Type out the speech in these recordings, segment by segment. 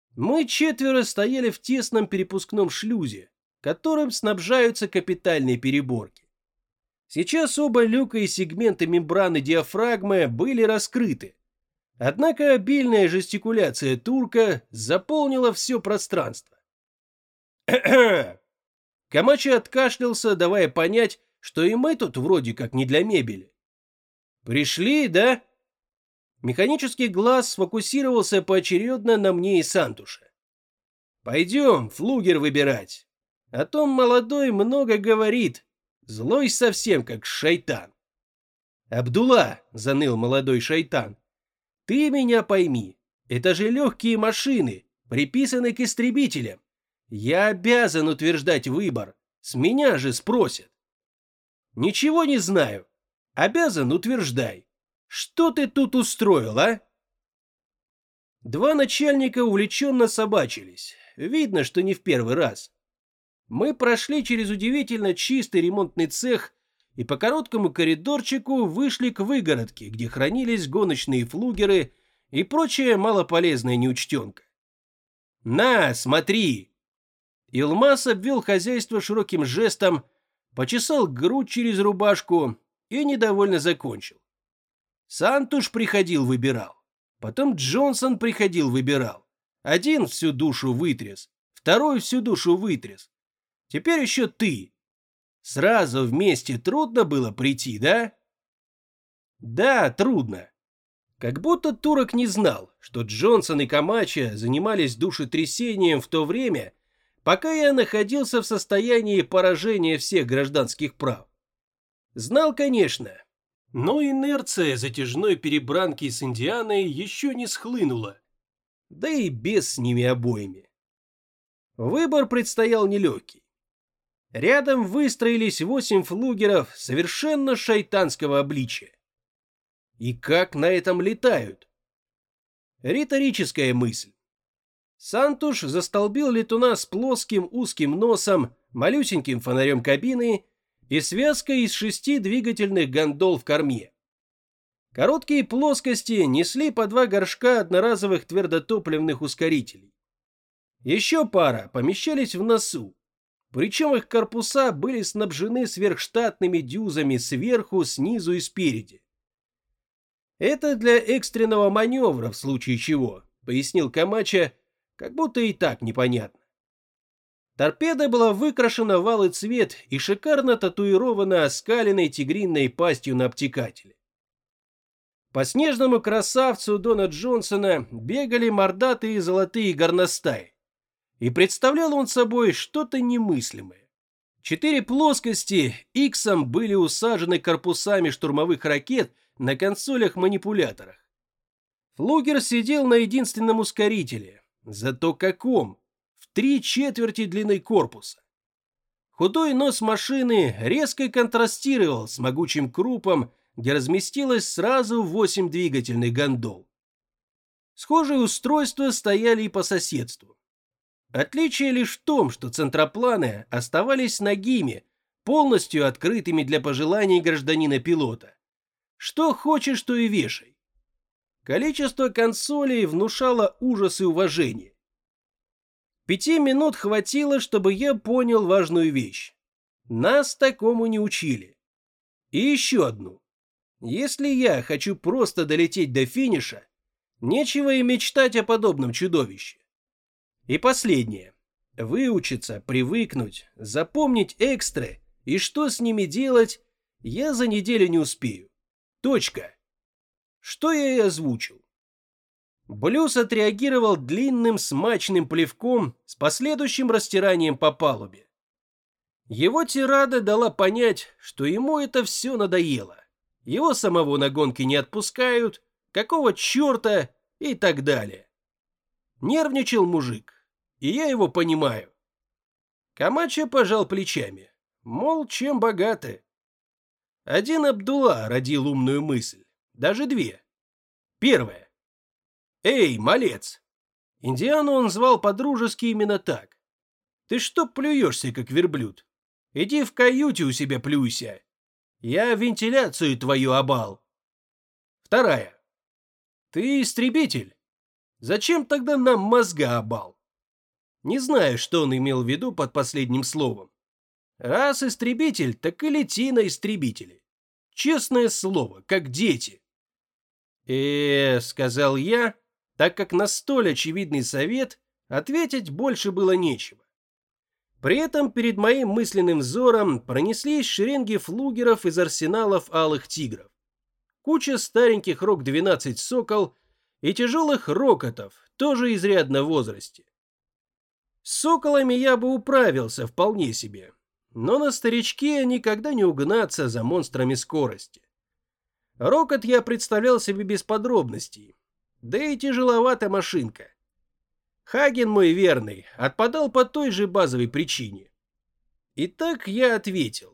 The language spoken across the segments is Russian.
Мы четверо стояли в тесном перепускном шлюзе, которым снабжаются капитальные переборки. Сейчас оба люка и сегменты мембраны диафрагмы были раскрыты. Однако обильная жестикуляция турка заполнила все пространство. Камачи откашлялся, давая понять, что и мы тут вроде как не для мебели. «Пришли, да?» Механический глаз сфокусировался поочередно на мне и Сантуше. «Пойдем флугер выбирать. А то молодой много говорит, злой совсем как шайтан». «Абдулла», — заныл молодой шайтан, — «ты меня пойми, это же легкие машины, приписаны к истребителям. Я обязан утверждать выбор, с меня же спросят». «Ничего не знаю. Обязан, утверждай. Что ты тут устроил, а?» Два начальника увлеченно собачились. Видно, что не в первый раз. Мы прошли через удивительно чистый ремонтный цех и по короткому коридорчику вышли к выгородке, где хранились гоночные флугеры и прочая малополезная неучтенка. «На, смотри!» Илмаз обвел хозяйство широким жестом, почесал грудь через рубашку и недовольно закончил. Сантуш приходил, выбирал. Потом Джонсон приходил, выбирал. Один всю душу вытряс, второй всю душу вытряс. Теперь еще ты. Сразу вместе трудно было прийти, да? Да, трудно. Как будто турок не знал, что Джонсон и Камача занимались душетрясением в то время, пока я находился в состоянии поражения всех гражданских прав. Знал, конечно. Но инерция затяжной перебранки с Индианой еще не схлынула. Да и без с ними обоими. Выбор предстоял нелегкий. Рядом выстроились 8 флугеров совершенно шайтанского обличия. И как на этом летают? Риторическая мысль. Сантуш застолбил летуна с плоским узким носом, малюсеньким фонарем кабины и связкой из 6 двигательных гондол в корме. Короткие плоскости несли по 2 горшка одноразовых твердотопливных ускорителей. Еще пара помещались в носу, причем их корпуса были снабжены сверхштатными дюзами сверху, снизу и спереди. «Это для экстренного маневра в случае чего», — пояснил Камача, как будто и так непонятно. Торпеда была выкрашена в алый цвет и шикарно татуирована оскаленной тигриной пастью на обтекателе. По снежному красавцу Дона Джонсона бегали мордатые золотые горностаи, и представлял он собой что-то немыслимое. 4 плоскости иксом были усажены корпусами штурмовых ракет на консолях-манипуляторах. Флугер сидел на единственном ускорителе, зато каком, в 3/4 длины корпуса. Худой нос машины резко контрастировал с могучим крупом, где разместилось сразу 8 двигательных гондол. Схожие устройства стояли и по соседству. Отличие лишь в том, что центропланы оставались нагими, полностью открытыми для пожеланий гражданина-пилота. Что хочешь, то и вешай. Количество консолей внушало ужас и уважение. 5 минут хватило, чтобы я понял важную вещь. Нас такому не учили. И еще одну. Если я хочу просто долететь до финиша, нечего и мечтать о подобном чудовище. И последнее. Выучиться, привыкнуть, запомнить экстры и что с ними делать, я за неделю не успею. Точка. Что я и озвучил. Блюз отреагировал длинным смачным плевком с последующим растиранием по палубе. Его тирада дала понять, что ему это все надоело. Его самого на гонки не отпускают, какого черта и так далее. Нервничал мужик, и я его понимаю. Камача пожал плечами, мол, чем богаты. Один Абдулла родил умную мысль, даже 2. Первая. «Эй, малец!» Индиану он звал по-дружески именно так. «Ты что плюешься, как верблюд? Иди в каюте у себя плюйся. Я вентиляцию твою обал». Вторая. «Ты истребитель?» Зачем тогда нам мозга обал? Не знаю, что он имел в виду под последним словом. Раз истребитель, так и лети на истребителе. Честное слово, как дети. Сказал я, так как на столь очевидный совет ответить больше было нечего. При этом перед моим мысленным взором пронеслись шеренги флугеров из арсеналов алых тигров. Куча стареньких РОК-12 «Сокол» и тяжелых рокотов, тоже изрядно в возрасте. С «Соколами» я бы управился вполне себе, но на старичке никогда не угнаться за монстрами скорости. Рокот я представлял себе без подробностей, да и тяжеловата машинка. Хаген мой верный отпадал по той же базовой причине. Итак, я ответил.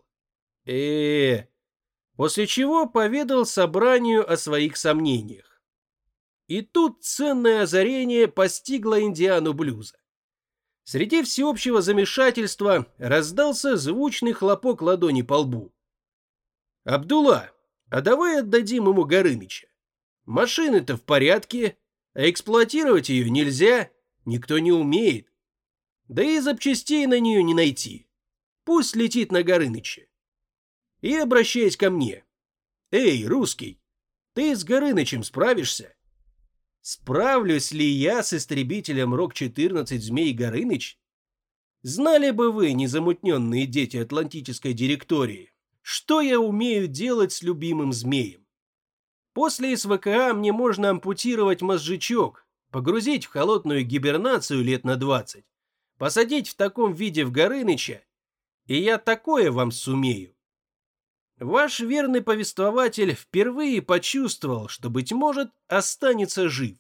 После чего поведал собранию о своих сомнениях. И тут ценное озарение постигло Индиану Блюза. Среди всеобщего замешательства раздался звучный хлопок ладони по лбу. «Абдулла, а давай отдадим ему Горыныча. Машина-то в порядке, а эксплуатировать ее нельзя, никто не умеет. Да и запчастей на нее не найти. Пусть летит на Горыныча. И обращаясь ко мне. Эй, русский, ты с Горынычем справишься?» Справлюсь ли я с истребителем РОК-14 Змей Горыныч? Знали бы вы, незамутненные дети Атлантической директории, что я умею делать с любимым змеем. После СВКА мне можно ампутировать мозжечок, погрузить в холодную гибернацию лет на 20, посадить в таком виде в Горыныча, и я такое вам сумею. Ваш верный повествователь впервые почувствовал, что, быть может, останется жив.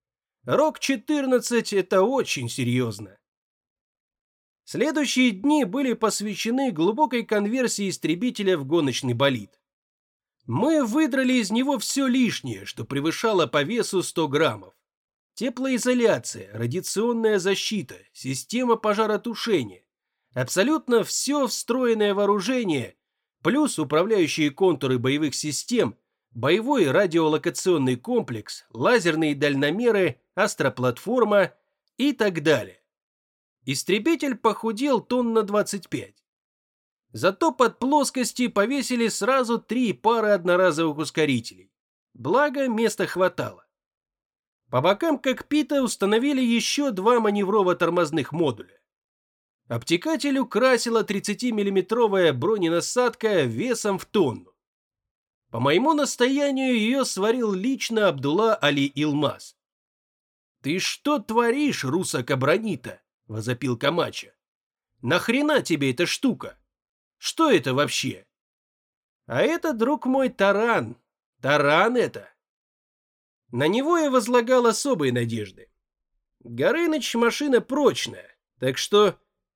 РОК-14 – это очень серьезно. Следующие дни были посвящены глубокой конверсии истребителя в гоночный болид. Мы выдрали из него все лишнее, что превышало по весу 100 граммов. Теплоизоляция, радиационная защита, система пожаротушения. Абсолютно все встроенное вооружение, плюс управляющие контуры боевых систем, боевой радиолокационный комплекс, лазерные дальномеры, астроплатформа и так далее. Истребитель похудел тонн на 25. Зато под плоскости повесили сразу 3 пары одноразовых ускорителей. Благо, места хватало. По бокам кокпита установили еще 2 маневрово-тормозных модуля. Обтекатель украсила 30-миллиметровая броненасадка весом в тонну. По моему настоянию ее сварил лично Абдулла Али Илмаз. «Ты что творишь, русака-бронита?» – возопил Камача. «Нахрена тебе эта штука? Что это вообще?» «А это, друг мой, таран. Таран это». На него я возлагал особые надежды. Горыныч машина прочная, так что...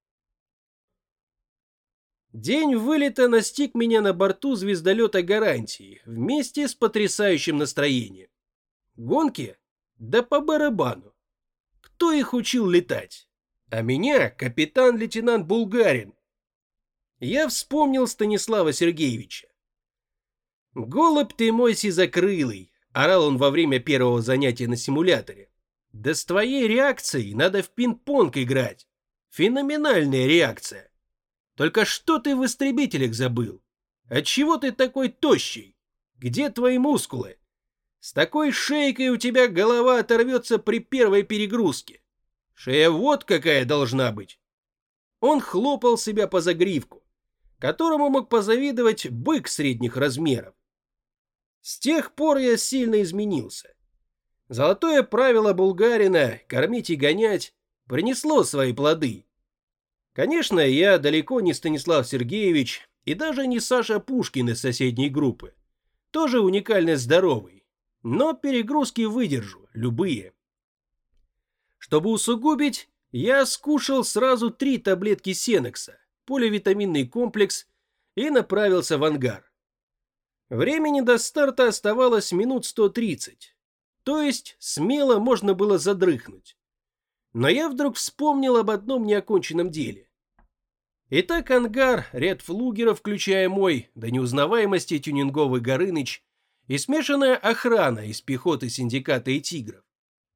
День вылета настиг меня на борту звездолета «Гарантии» вместе с потрясающим настроением. Гонки? Да по барабану. Кто их учил летать? А меня капитан-лейтенант Булгарин. Я вспомнил Станислава Сергеевича. «Голубь ты мой сизокрылый», — орал он во время первого занятия на симуляторе. «Да с твоей реакцией надо в пинг-понг играть. Феноменальная реакция. Только что ты в истребителях забыл? Отчего ты такой тощий? Где твои мускулы? С такой шейкой у тебя голова оторвется при первой перегрузке. Шея вот какая должна быть». Он хлопал себя по загривку, которому мог позавидовать бык средних размеров. С тех пор я сильно изменился. Золотое правило Булгарина «кормить и гонять» принесло свои плоды. Конечно, я далеко не Станислав Сергеевич и даже не Саша Пушкин из соседней группы. Тоже уникально здоровый, но перегрузки выдержу, любые. Чтобы усугубить, я скушал сразу 3 таблетки Сенекса, поливитаминный комплекс и направился в ангар. Времени до старта оставалось минут 130, то есть смело можно было задрыхнуть. Но я вдруг вспомнил об одном неоконченном деле. Итак, ангар, ряд флугеров, включая мой, до неузнаваемости тюнинговый Горыныч и смешанная охрана из пехоты синдиката и тигров.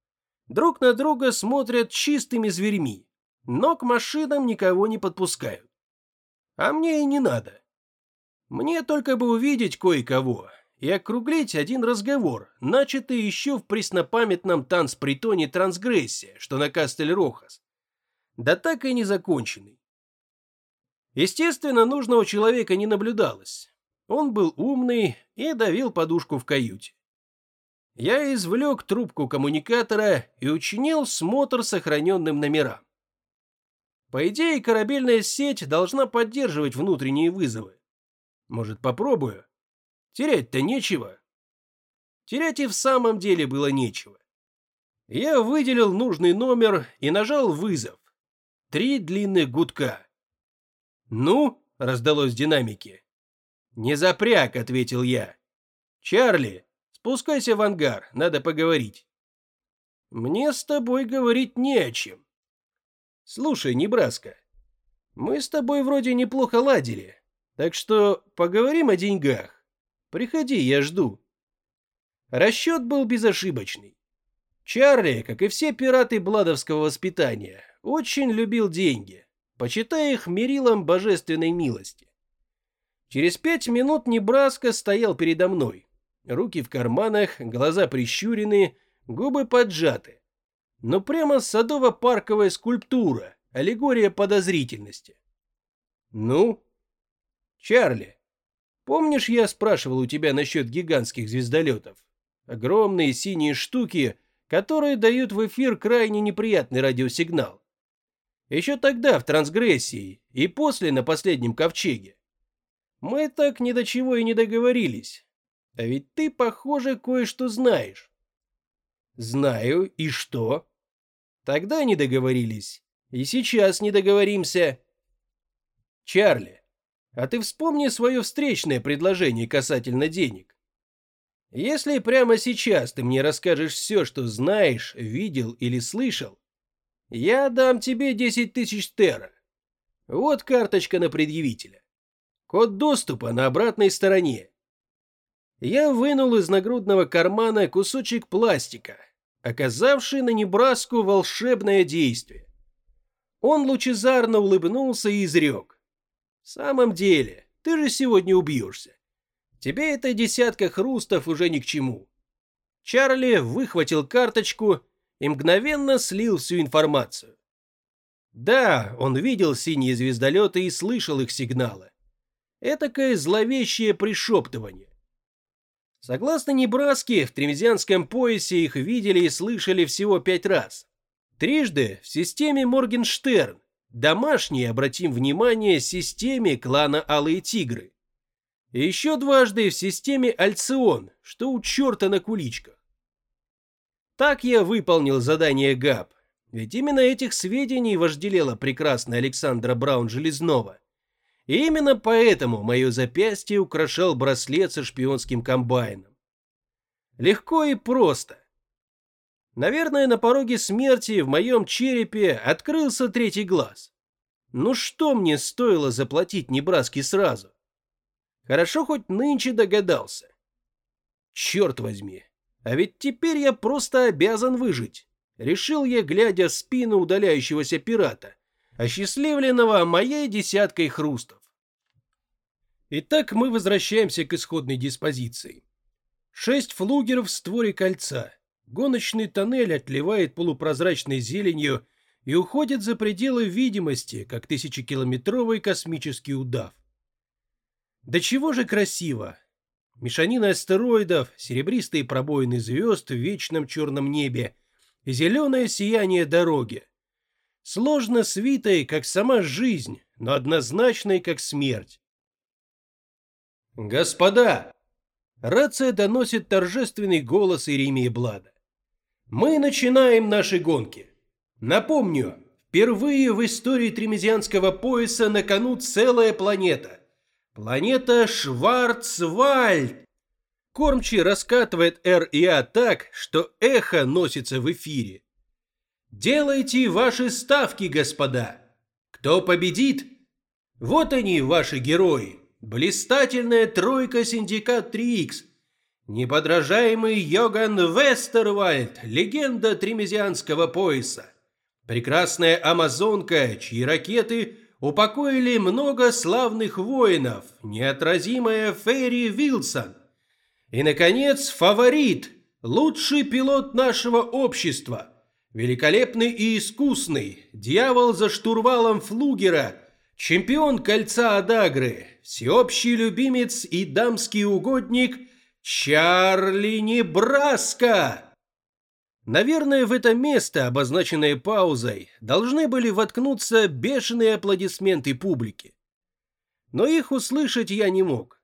Друг на друга смотрят чистыми зверьми, но к машинам никого не подпускают. А мне и не надо. Мне только бы увидеть кое-кого и округлить один разговор, начатый еще в преснопамятном танцпритоне «Трансгрессия», что на Кастель-Рохас, да так и не законченный. Естественно, нужного человека не наблюдалось. Он был умный и давил подушку в каюте. Я извлек трубку коммуникатора и учинил смотр сохраненным номерам. По идее, корабельная сеть должна поддерживать внутренние вызовы. Может, попробую? Терять-то нечего. Терять и в самом деле было нечего. Я выделил нужный номер и нажал вызов. 3 длинных гудка. «Ну?» — раздалось в динамике. «Не запряг», — ответил я. «Чарли, спускайся в ангар, надо поговорить». «Мне с тобой говорить не о чем». «Слушай, Небраска, мы с тобой вроде неплохо ладили, так что поговорим о деньгах. Приходи, я жду». Расчет был безошибочный. Чарли, как и все пираты бладовского воспитания, очень любил деньги, почитая их мерилом божественной милости. Через 5 минут Небраска стоял передо мной. Руки в карманах, глаза прищурены, губы поджаты. Но прямо садово-парковая скульптура, аллегория подозрительности. «Ну?» «Чарли, помнишь, я спрашивал у тебя насчет гигантских звездолетов? Огромные синие штуки, которые дают в эфир крайне неприятный радиосигнал. Еще тогда в «Трансгрессии» и после на последнем ковчеге. Мы так ни до чего и не договорились. А ведь ты, похоже, кое-что знаешь». «Знаю, и что?» «Тогда не договорились, и сейчас не договоримся». «Чарли, а ты вспомни свое встречное предложение касательно денег. Если прямо сейчас ты мне расскажешь все, что знаешь, видел или слышал, я дам тебе 10 тысяч терра. Вот карточка на предъявителя. Код доступа на обратной стороне». Я вынул из нагрудного кармана кусочек пластика, оказавший на Небраску волшебное действие. Он лучезарно улыбнулся и изрек: «В самом деле, ты же сегодня убьешься. Тебе эта десятка хрустов уже ни к чему». Чарли выхватил карточку и мгновенно слил всю информацию. Да, он видел синие звездолеты и слышал их сигналы. Этакое зловещее пришептывание. Согласно Небраске, в Тремезианском поясе их видели и слышали всего 5 раз. Трижды в системе Моргенштерн, домашней, обратим внимание, системе клана Алые Тигры. И еще дважды в системе Альцион, что у черта на куличках. Так я выполнил задание ГАП, ведь именно этих сведений вожделела прекрасная Александра Браун-Железнова. И именно поэтому мое запястье украшал браслет со шпионским комбайном. Легко и просто. Наверное, на пороге смерти в моем черепе открылся 3-й глаз. Ну что мне стоило заплатить Небраске сразу? Хорошо, хоть нынче догадался. Черт возьми, а ведь теперь я просто обязан выжить. Решил я, глядя в спину удаляющегося пирата, осчастливленного моей десяткой хрустов. Итак, мы возвращаемся к исходной диспозиции. 6 флугеров в створе кольца. Гоночный тоннель отливает полупрозрачной зеленью и уходит за пределы видимости, как 1000-километровый космический удав. Да чего же красиво! Мешанина астероидов, серебристые пробоины звезд в вечном черном небе и зеленое сияние дороги. Сложно свитой, как сама жизнь, но однозначной, как смерть. «Господа!» Рация доносит торжественный голос Иеремии Блада. «Мы начинаем наши гонки. Напомню, впервые в истории Тремезианского пояса на кону целая планета. Планета Шварцвальд!» Кормчий раскатывает РИА так, что эхо носится в эфире. «Делайте ваши ставки, господа! Кто победит? Вот они, ваши герои! Блистательная тройка Синдикат 3Х! неподражаемый Йоган Вестервальд, легенда тримезианского пояса, прекрасная амазонка, чьи ракеты упокоили много славных воинов, неотразимая Ферри Вилсон. И, наконец, фаворит, лучший пилот нашего общества, великолепный и искусный, дьявол за штурвалом флугера, чемпион кольца Адагры, всеобщий любимец и дамский угодник Чарли Небраска. Наверное, в это место, обозначенное паузой, должны были воткнуться бешеные аплодисменты публики. Но их услышать я не мог.